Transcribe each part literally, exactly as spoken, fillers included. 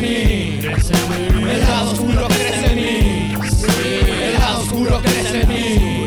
mí, el lado oscuro crece en mí, el lado oscuro crece en mí.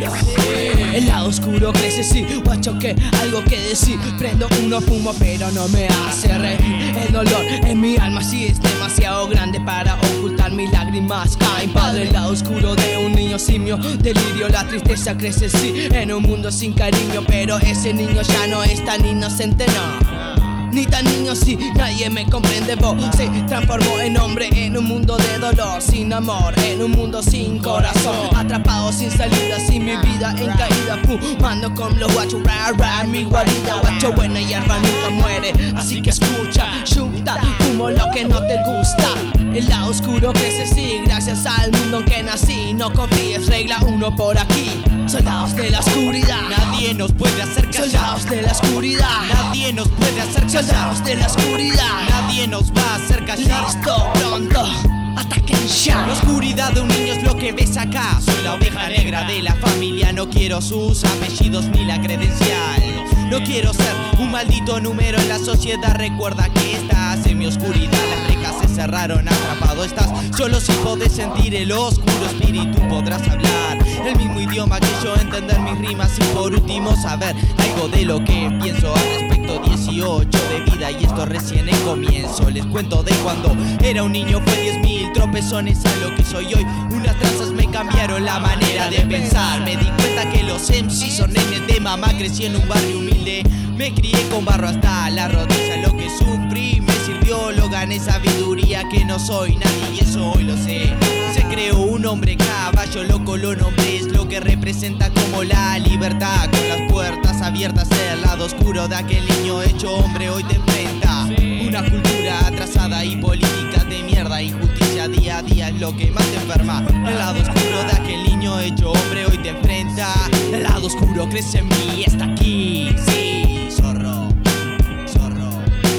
El lado oscuro crece, sí, guacho, que algo que decir. Prendo uno, fumo, pero no me hace reír. El dolor en mi alma sí es demasiado grande para ocultar mis lágrimas. Caen, padre, el lado oscuro de un niño simio. Delirio, la tristeza crece, sí, en un mundo sin cariño. Pero ese niño ya no es tan inocente, no. Ni tan niño si nadie me comprende, vos. Se transformó en hombre en un mundo de dolor, sin amor, en un mundo sin corazón. Atrapado sin salida, sin mi vida en caída, fumando con los guachos, ra, ra, mi guarida. Guacho, buena hierba nunca muere, así que escucha, chuta, fumo lo que no te gusta. El lado oscuro crece, sí, gracias al mundo en que nací. No confíes, regla uno por aquí. Soldados de la oscuridad, nadie nos puede hacer callar. Soldados de la oscuridad, nadie nos puede hacer callar. Soldados de la oscuridad, nadie nos va a hacer callar. Listo, pronto, ataquen ya. La oscuridad de un niño es lo que ves acá. Soy la oveja negra de la familia. No quiero sus apellidos ni la credencial. No quiero ser un maldito número en la sociedad. Recuerda que estás en mi oscuridad. Las rejas se cerraron, atrapado estás. Solo si podés sentir el oscuro espíritu podrás hablar el mismo idioma que yo, entender mis rimas y por último saber algo de lo que pienso al respecto. Dieciocho de vida y esto recién en comienzo. Les cuento de cuando era un niño, fue diez mil tropezones a lo que soy hoy. Unas trazas me cambiaron la manera de pensar. Me di cuenta que los M C son nenes de mamá. Crecí en un barrio humilde, me crié con barro hasta la rodilla. Lo que sufrí me sirvió, lo gané, sabiduría que no soy nadie y eso hoy lo sé. Se creó un hombre caballo loco, lo nombré, es lo que representa como la libertad. Con las puertas abiertas, el lado oscuro de aquel niño hecho hombre hoy te enfrenta. Una cultura atrasada y política de mierda. Injusticia día a día es lo que más te enferma. El lado oscuro de aquel niño hecho hombre hoy te enfrenta. El lado oscuro crece en mí, está aquí, sí, zorro, zorro,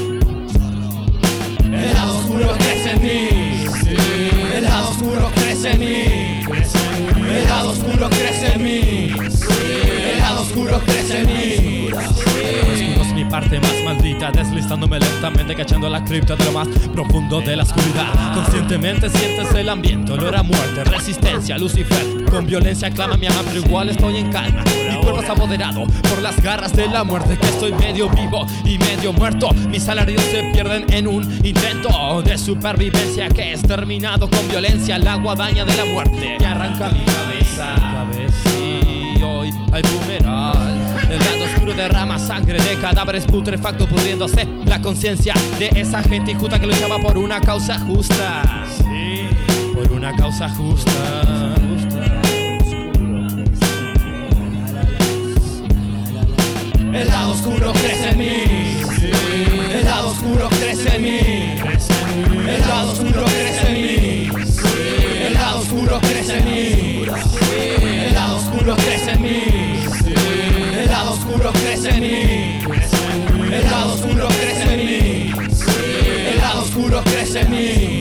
zorro. El lado oscuro crece en mí, el lado oscuro crece en mí, el lado oscuro crece en mí, el lado oscuro crece en mí. Mi parte más maldita, deslizándome lentamente, cachando la cripta de lo más profundo de la oscuridad. Conscientemente sientes el ambiente, olor a muerte, resistencia, Lucifer. Con violencia clama mi alma, pero igual estoy en calma. Mi cuerpo está apoderado por las garras de la muerte, que estoy medio vivo y medio muerto. Mis salarios se pierden en un intento de supervivencia que es terminado con violencia. La guadaña de la muerte que arranca mi cabeza. Y hoy hay funeral. El lado oscuro derrama sangre de cadáveres putrefactos pudriéndose. La conciencia de esa gente injusta que luchaba por una causa justa. Sí, por una causa justa. El lado oscuro crece en mí, el lado oscuro crece en mí, el lado oscuro crece en mí, el lado oscuro crece en mí, el lado oscuro crece en mí. El lado oscuro crece en mí, el lado oscuro crece en mí, el lado oscuro crece en mí.